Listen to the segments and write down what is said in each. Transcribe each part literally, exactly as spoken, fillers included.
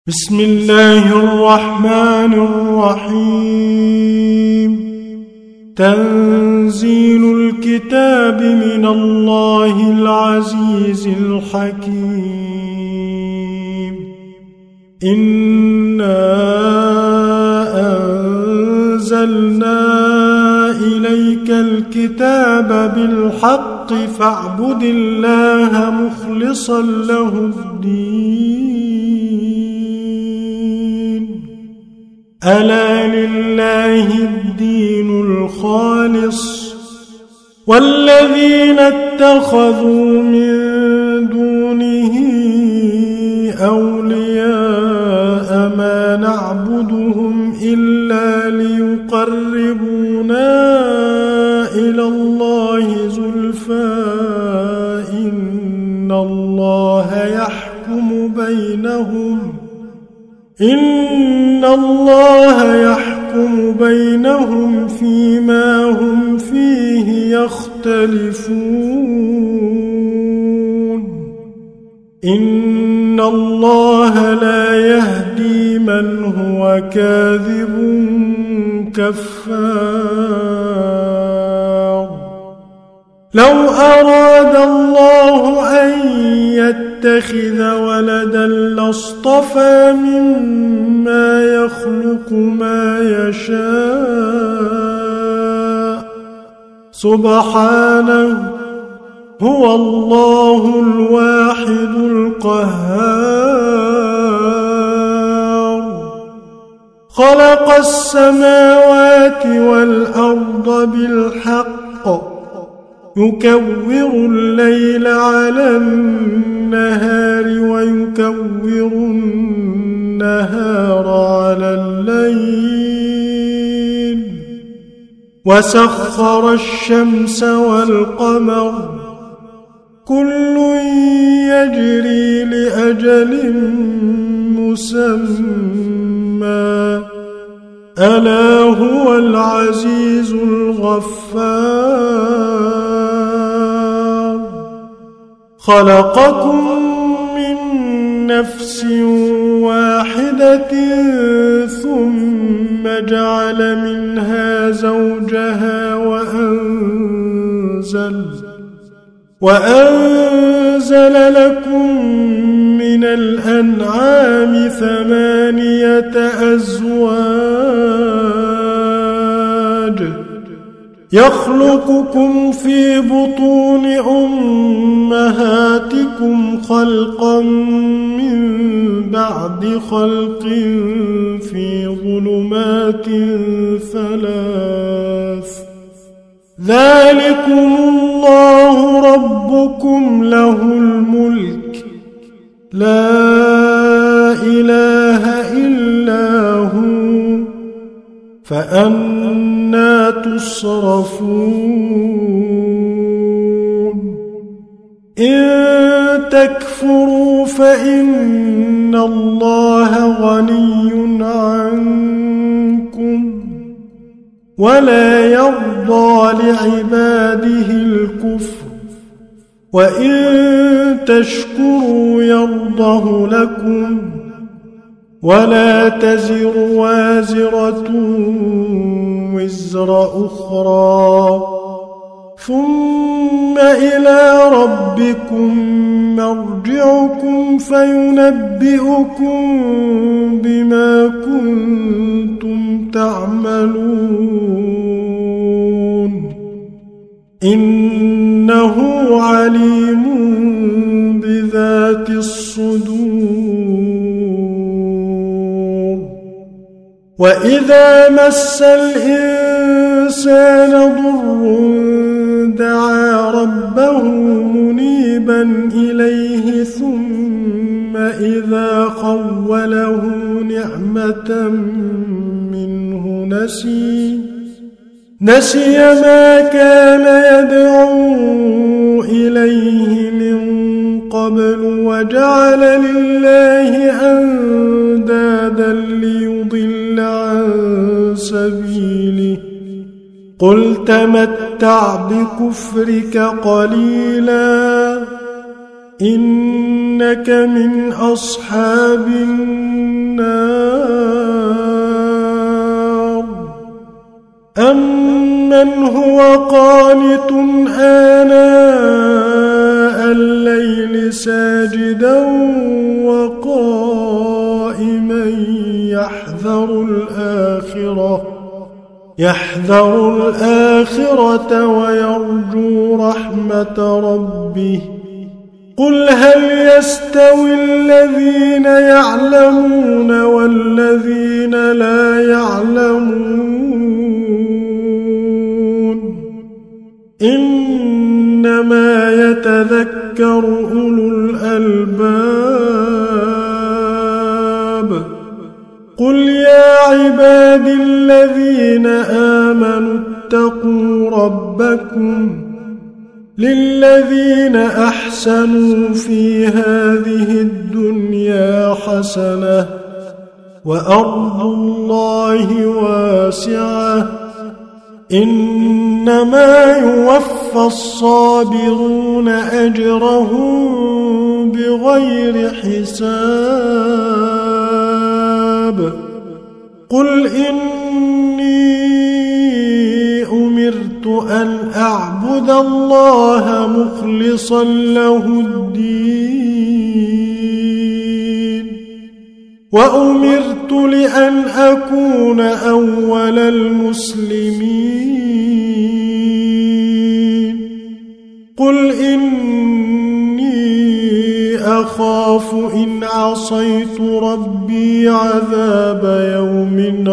بسم الله الرحمن الرحيم. تنزيل الكتاب من الله العزيز الحكيم. إنا أنزلنا إليك الكتاب بالحق فاعبد الله مخلصا له الدين. ألا لله الدين الخالص والذين اتخذوا من دونه أولياء ما نعبدهم إلا ليقربونا إلى الله زلفى إن الله يحكم بينهم إن الله يحكم بينهم فيما هم فيه يختلفون. إن الله لا يهدي من هو كاذب كفار. لو أراد الله أن يتخذ ولدا لاصطفى مما يخلق ما يشاء سبحانه هو الله الواحد القهار. خلق السماوات والأرض بالحق يكور الليل على النهار ويكور النهار على الليل وسخر الشمس والقمر كل يجري لأجل مسمى ألا هو العزيز الغفار. خلقكم من نفس واحدة ثم جعل منها زوجها وأنزل وأنزل لكم من الأنعام ثمانية أزواج يخلقكم في بطون أمهاتكم خلقا من بعد خلق في ظلمات ثلاث ذلكم الله ربكم له الملك لا إله إلا هو فأنى تصرفون. إن تكفروا فإن الله غني عنكم ولا يرضى لعباده الكفر وإن تشكروا يرضه لكم ولا تزر وازرة وزر أخرى ثم إلى ربكم مرجعكم فينبئكم بما كنتم تعملون. إنه عليم بذات الصدور. وإذا مس الإنسان ضر دعا ربه منيبا إليه ثم إذا خوله نعمة منه نسي نسي ما كان يدعو إليه من قبل وجعل لله أندادا ليضل عن سبيله. قل تمتع بكفرك قليلا إنك من أصحاب النار. وقانت آناء الليل ساجدا وقائما يحذر الآخرة يحذر الآخرة ويرجو رحمة ربه قل هل يستوي الذين يعلمون والذين لا يعلمون إنما يتذكر أولو الألباب قل يا عباد الذين آمنوا اتقوا ربكم للذين أحسنوا في هذه الدنيا حسنة وأرض الله واسعة إنما يوفى الصابرون أجرهم بغير حساب قل إني أمرت أن أعبد الله مخلصا له الدين وأمرت لأن أكون أول المسلمين قل إني أخاف إن عصيت ربي عذاب يوم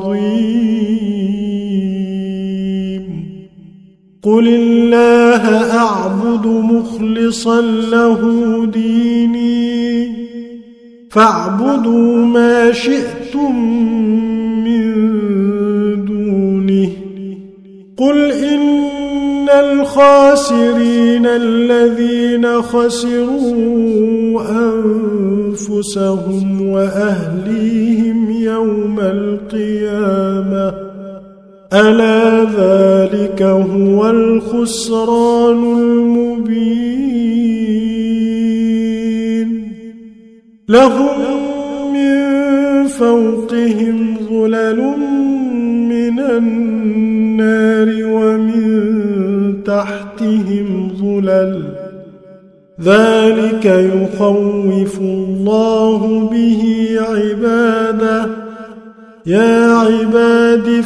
عظيم قل الله أعبد مخلصا له ديني فاعبدوا ما شئتم من دونه قل إن الخاسرين الذين خسروا أنفسهم وأهليهم يوم القيامة ألا ذلك هو الخسران المبين لهم من فوقهم ظلل من النار ومن تحتهم ظلل ذلك يخوف الله به عباده يا عباد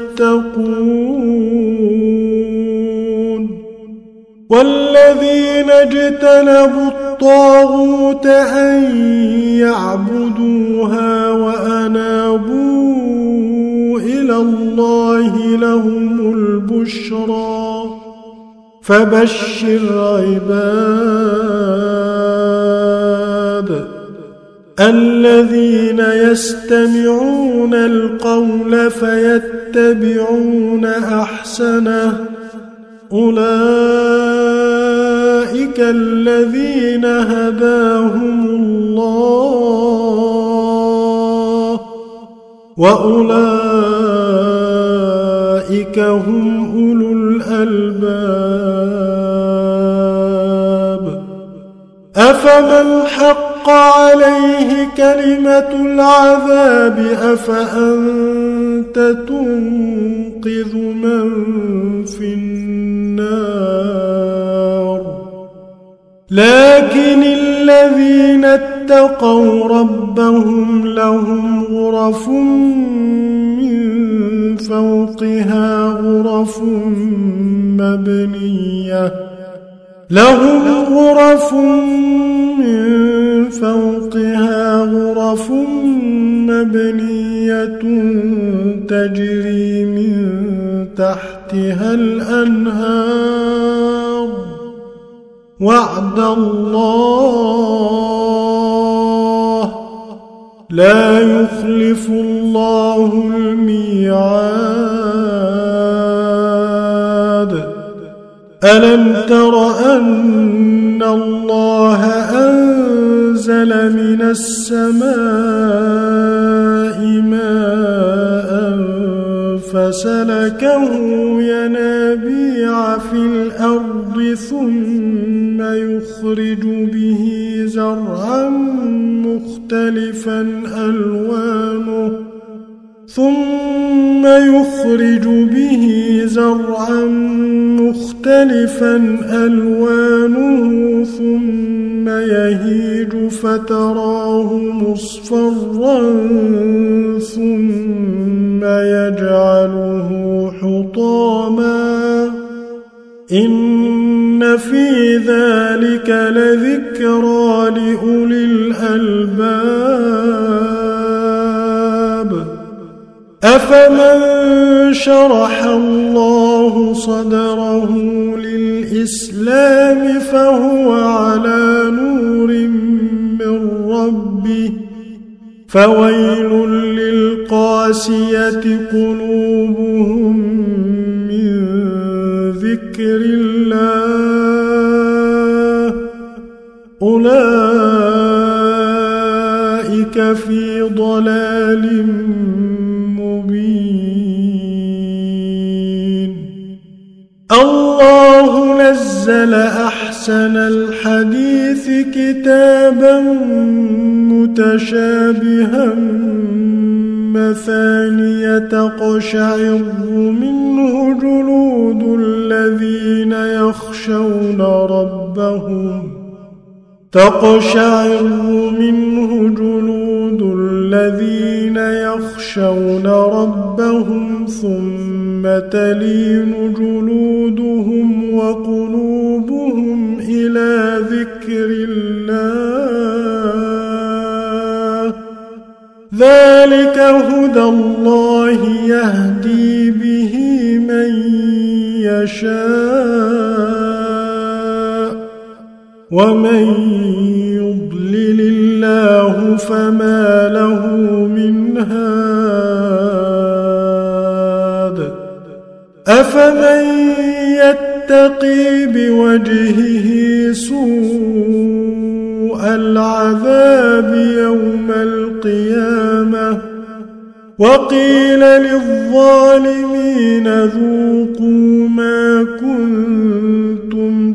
فاتقون والذين اجتنبوا الطاغوت أن يعبدوها وأنابوا إلى الله لهم البشرى فبشر عباد الذين يستمعون القول فيتبعون أحسنه أولئك الذين هداهم الله وأولئك هم أولو الألباب أفمن حق عليه كلمة العذاب أفأنت تنقذ من في النار لكن الذين اتقوا ربهم لهم غرف من فوقها غرف مبنية لهم غرف من فوقها غرف مبنية تجري من تحتها الأنهار وعد الله لا يخلف الله الميعاد ألم تر أن الله أنزل من السماء ماء فسلكه ينابيع في الأرض ثم يخرج به زرعا مختلفا ألوانه ثم يخرج به زرعا مختلفا ألوانه ثم يهيج فتراه مصفرا ثم يجعله حطاما إن في ذلك لذكرى لأولي الألباب أفمن شرح الله صدره للإسلام فهو على نور من ربه فويل للقاسية قلوبهم من ذكر الله أولئك في ضلال مبين. الله نزل أحسن الحديث كتابا متشابها مثانية تقشعر منه جلود الذين يخشون ربهم تقشعر منه جلود الذين يخشون ربهم ثم تلين جلودهم وقلوبهم إلى ذكر الله ذلك هدى الله يهدي به من يشاء ومن يضلل الله فما له من هاد أفمن يتقي بوجهه سوء العذاب يوم القيامة وقيل للظالمين ذوقوا ما كنتم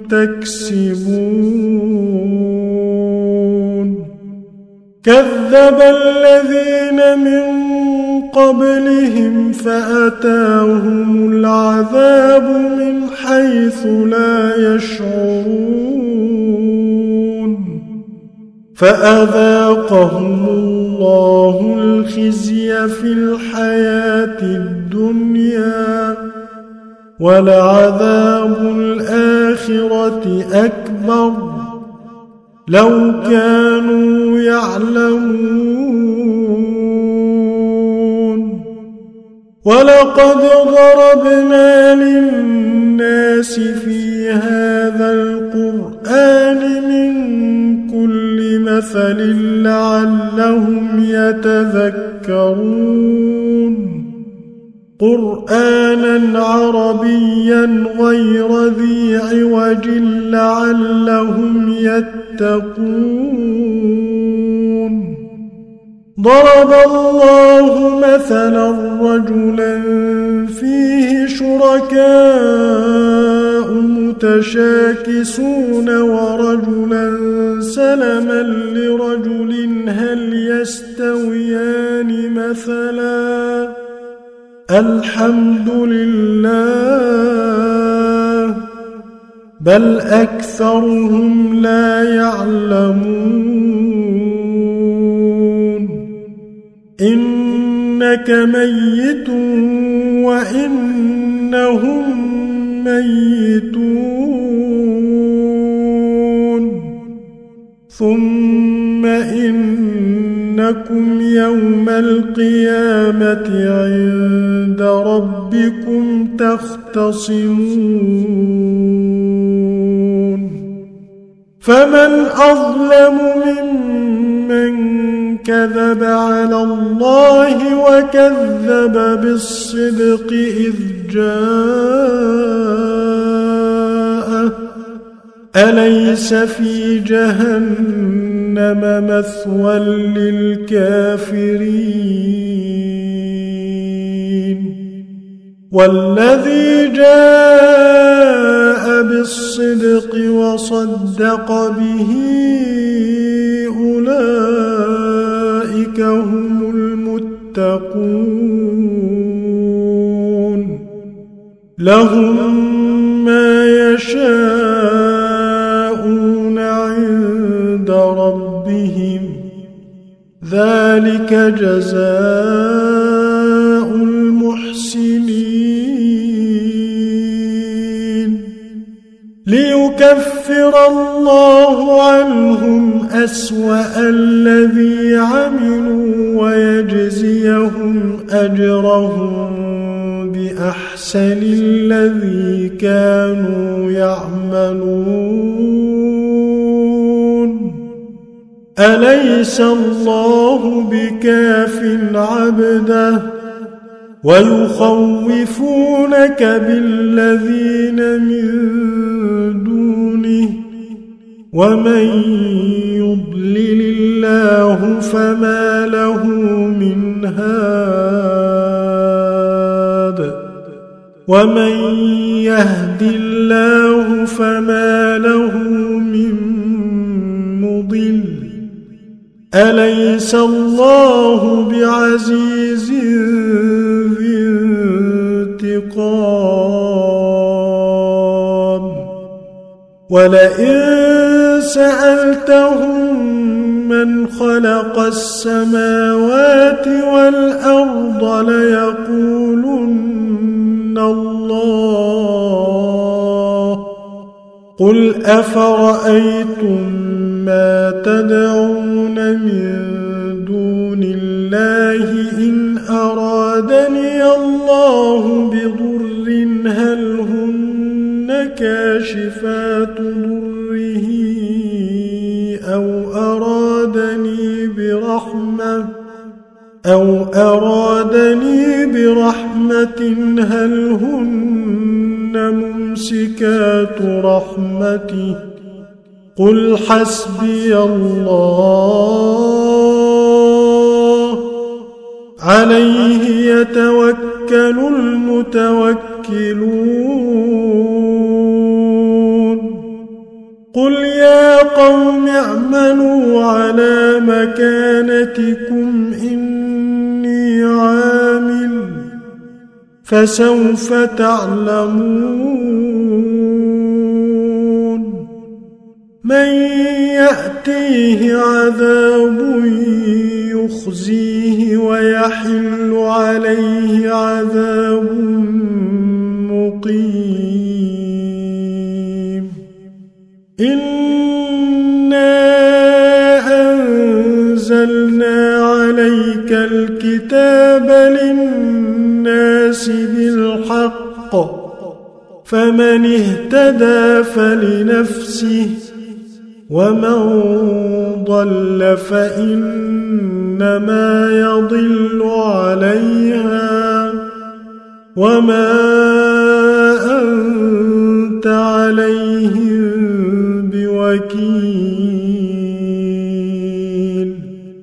تكسبون كذب الذين من قبلهم فأتاهم العذاب من حيث لا يشعرون فأذاقهم الله الخزي في الحياة الدنيا ولعذاب الآخرة أكبر لو كانوا يعلمون ولقد ضربنا للناس في هذا القرآن من كل مثل لعلهم يتذكرون قرآنا عربيا غير ذي عوج لعلهم يتقون ضرب الله مثلا رجلا فيه شركاء متشاكسون ورجلا سلما لرجل هل يستويان مثلا الحمد لله بل أكثرهم لا يعلمون إنك ميت وإنهم ميتون ثم إنكم يوم القيامة عند ربكم تختصمون فمن أظلم ممن كذب على الله وكذب بالصدق إذ جاءه أليس في جهنم مثوى للكافرين والذي جاء بالصدق وصدق به أولئك هم المتقون المتقون لهم ما يشاءون عند ربهم ذلك جزاء المحسنين ليكفر الله عنهم أسوأ الذي عملوا ويجزيهم أجرهم بأحسن الذي كانوا يعملون أليس الله بكاف عبده ويخوفونك بالذين من دونه ومن يضلل الله فما له من هاد ومن يهد الله فما له من مضل أليس الله بعزيز ذي انتقام ولئن سألتهم من خلق السماوات والأرض ليقولن الله قل أفرأيتم ما تدعون من دون الله إن أرادني الله بضر هل هن كاشفات ضره أو أرادني برحمة أو أرادني برحمة هل هن ممسكات رحمته قل حسبي الله عليه يتوكل المتوكلون قل يا قوم اعملوا على مكانتكم إني عامل فسوف تعلمون من يأتيه عذاب يخزيه ويحل عليه عذاب مقيم إنا أنزلنا عليك الكتاب للناس بالحق فمن اهتدى فلنفسه ومن ضل فإنما يضل عليها وما أنت عليهم بوكيل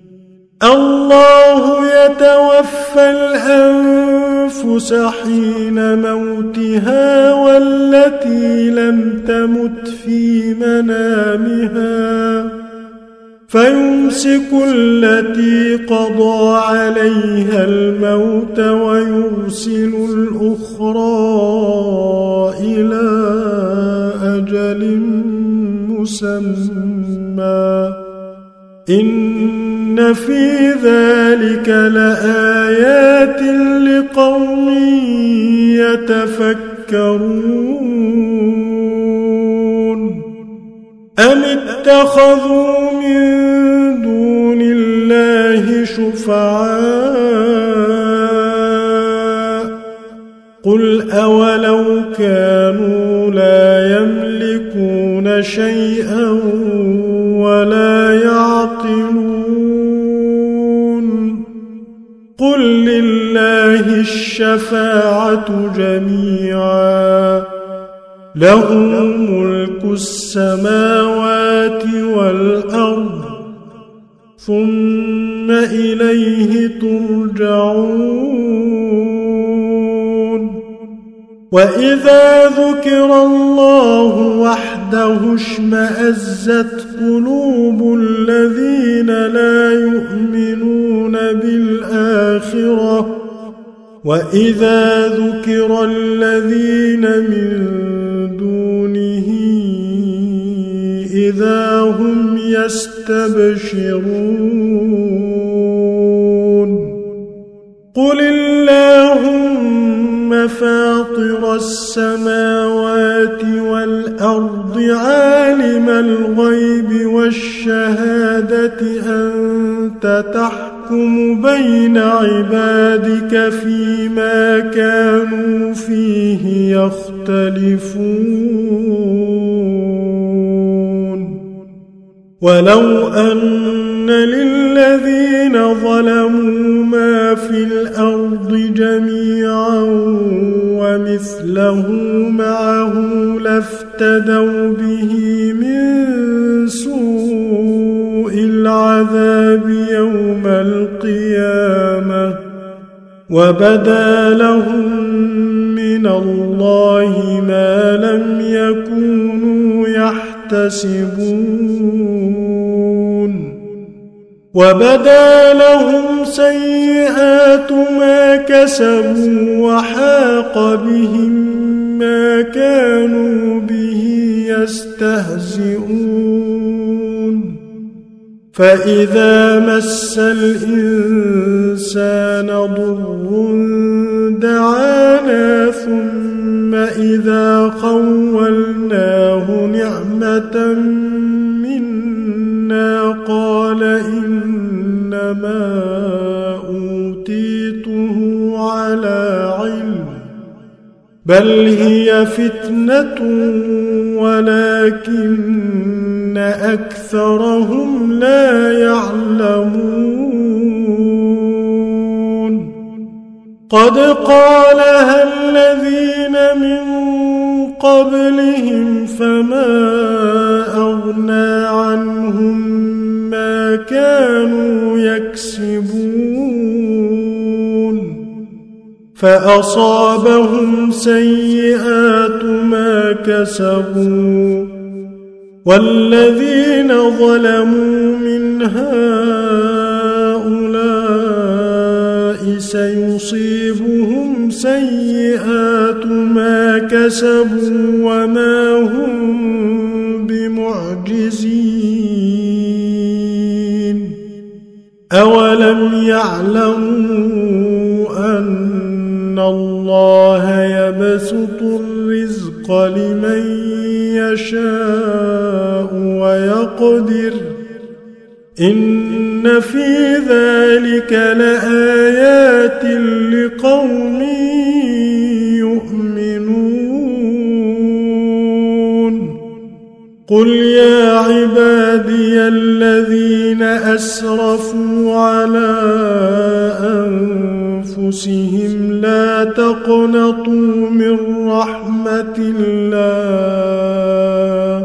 الله يتوفى الأنفس حين موتها والتي لم تمت في منامها فيمسك التي قضى عليها الموت ويرسل الأخرى إلى أجل مسمى إن في ذلك لآيات لقوم يتفكرون أم اتخذوا من دون الله شفعاء قل أولو كانوا لا يملكون شيئا ولا يعقلون قل لله الشفاعة جميعا له ملك السماوات والأرض ثم إليه ترجعون وإذا ذكر الله وحده وحده اشمأزت قلوب الذين لا يؤمنون بالآخرة وإذا ذكر الذين من دونه إذا هم يستبشرون قل اللهم فاطر السماوات والأرض عالم الغيب والشهادة أنت تحكم بين عبادك فيما كانوا فيه يختلفون ولو أن للذين ظلموا ما في الأرض جميعا ومثله معه لافتدوا به من سوء العذاب يوم القيامة وبدا لهم من الله ما لم يكونوا يحتسبون وبدا لهم سيئات ما كسبوا وحاق بهم ما كانوا به يستهزئون فإذا مس الإنسان ضر دعانا ثم إذا خولناه نعمة منا قال إنما أوتيته على علم بل هي فتنة ولكن أكثرهم لا يعلمون قد قالها الذين من قبلهم فما أغنى عنهم ما كانوا يكسبون فأصابهم سيئات ما كسبوا والذين ظلموا من هؤلاء سيصيبهم سيئات ما كسبوا وما هم بمعجزين أولم يعلموا أن الله يبسط الرزق لمن يشاء ويقدر إن في ذلك لآيات لقوم يؤمنون قل يا عبادي الذين أسرفوا على أنفسهم لا تقنطوا من رحمة الله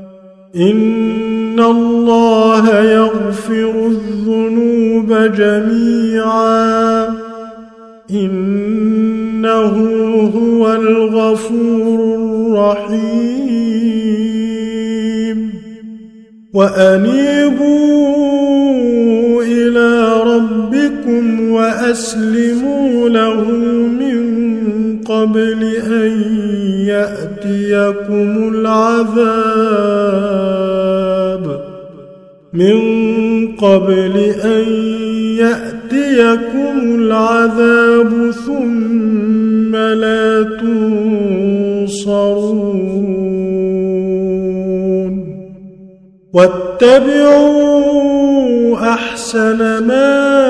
إن الله يغفر الذنوب جميعا إنه هو الغفور الرحيم وأنيبوا إلى ربكم وأسلموا له من قبل أن يأتيكم العذاب من قبل أن يأتيكم العذاب ثم لا تنصرون واتبعوا أحسن ما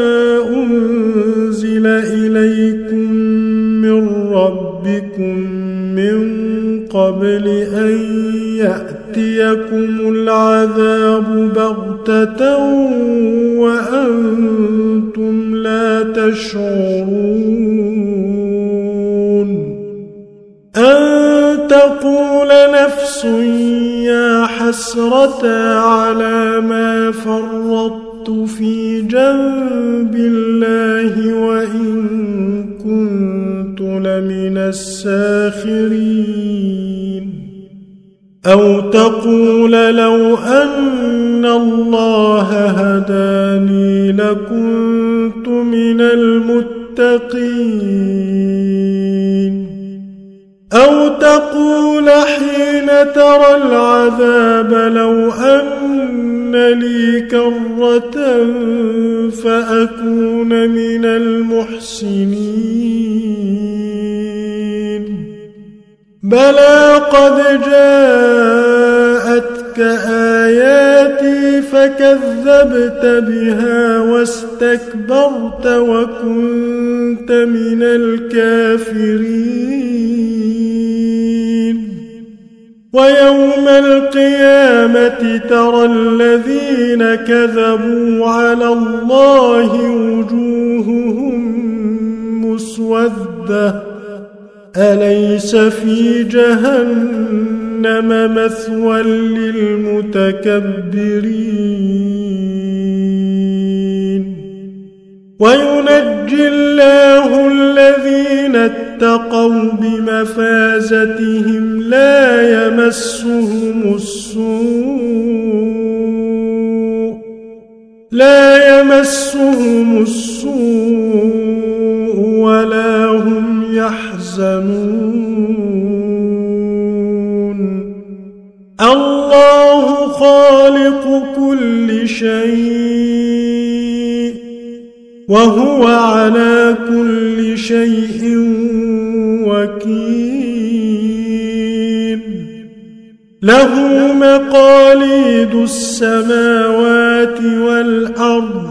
أنزل إليكم من ربكم من قبل أن يأتيكم العذاب بغتة وأنتم لا تشعرون أن تقول نفس يا حسرة على ما فرطت في جنب الله وإن كنت لمن الساخرين أو تقول لو أن الله هداني لكنت من المتقين أو تقول حين ترى العذاب لو أن لي كرة فأكون من المحسنين بلى قد جاءتك آياتي فكذبت بها واستكبرت وكنت من الكافرين ويوم القيامة ترى الذين كذبوا على الله وجوههم مسودة أليس في جهنم مثوى للمتكبرين وينجي الله الذين اتقوا بمفازتهم لا يمسهم السوء لا يمسهم السوء ولا هم يحزنون الله خالق كل شيء وهو على كل شيء وكيل له مقاليد السماوات والأرض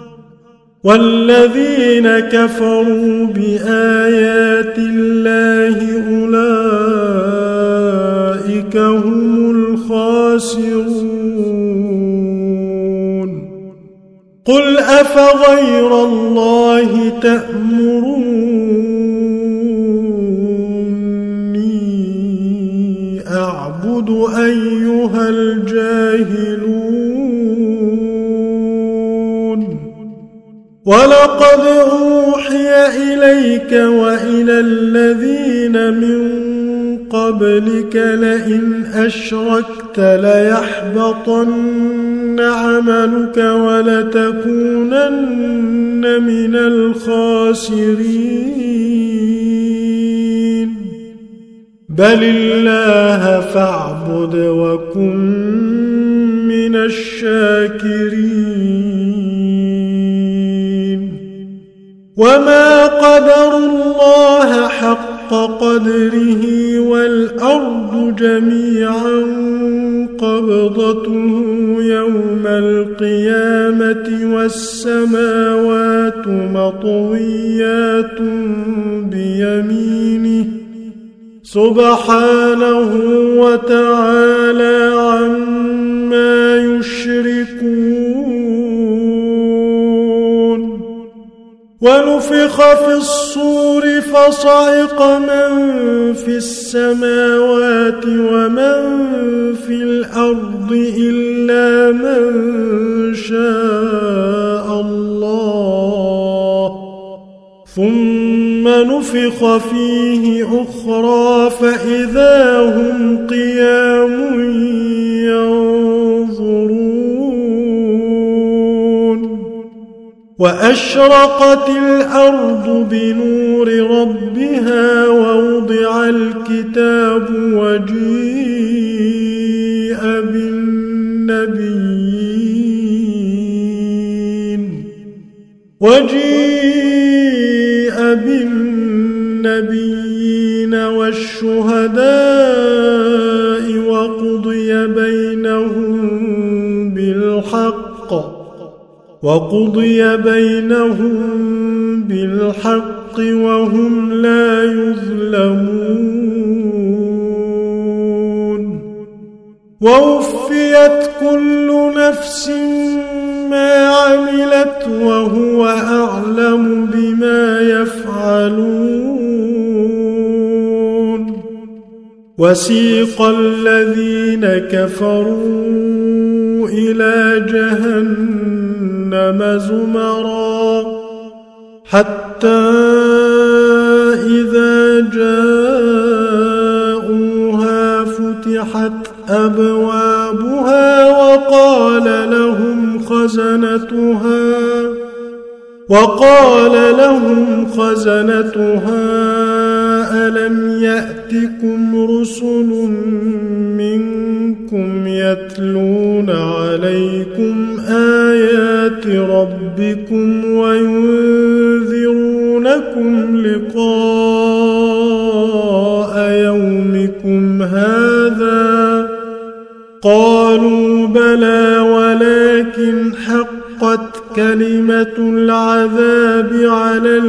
والذين كفروا بآيات الله أولئك هم الخاسرون قل أفغير الله تأمروني أعبد أيها الجاهلون ولقد أوحي إليك وإلى الذين من قبلك لئن أشركت ليحبطن عملك ولتكونن من الخاسرين بل الله فاعبد وكن من الشاكرين وما قدروا الله حق قدره والأرض جميعا قبضته يوم القيامة والسماوات مطويات بيمينه سبحانه وتعالى عما يشركون ونفخ في الصور فصعق من في السماوات ومن في الأرض إلا من شاء الله ثم نفخ فيه أخرى فإذا هم قيام ينظرون وأشرقت الأرض بنور ربها ووضع الكتاب وجيء بالنبيين وجيء بالنبيين والشهداء وقضي بينهم بالحق وقضي بينهم بالحق وهم لا يظلمون ووفيت كل نفس ما عملت وهو أعلم بما يفعلون وسيق الذين كفروا إلى جهنم زمرا حتى إذا جاءوها فتحت وفتحت أبوابها وقال لهم خزنتها وقال لهم خزنتها ألم يأتكم رسل منكم يتلون عليكم آيات ربكم وينذرونكم لقاء يومكم هذا؟ قالوا بلى ولكن حقت كلمة العذاب على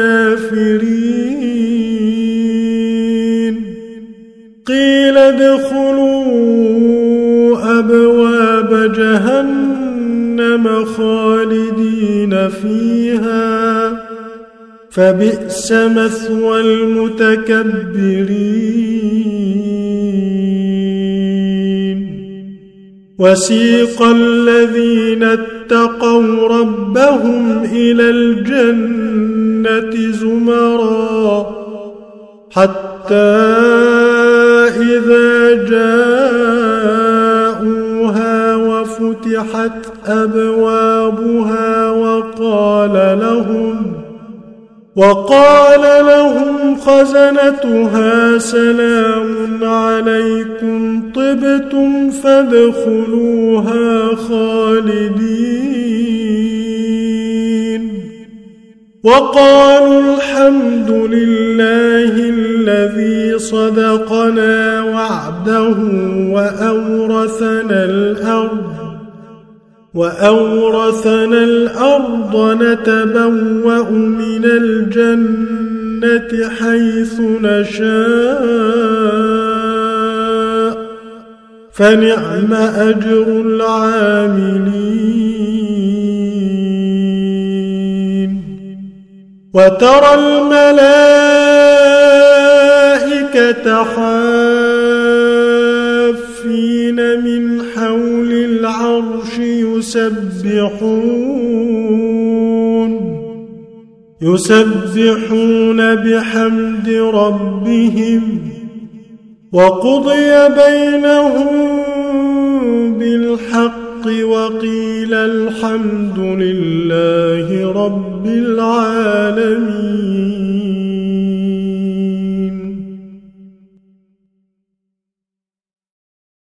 الكافرين. قيل ادخلوا أبواب جهنم خالدين فيها فبئس مثوى المتكبرين. وسيق الذين اتقوا ربهم إلى الجنة زمرا حتى إذا جاءوها وفتحت أبوابها وقال لهم وقال لهم خزنتها سلام عليكم طبتم فادخلوها خالدين. وقالوا الحمد لله الذي صدقنا وعده وأورثنا الأرض وأورثنا الأرض نتبوأ من الجنة حيث نشاء فنعم أجر العاملين. وترى الملائكة حافين من حول العرش يسبحون يسبحون بحمد ربهم وقضي بينهم بالحق وقيل الحمد لله رب العالمين.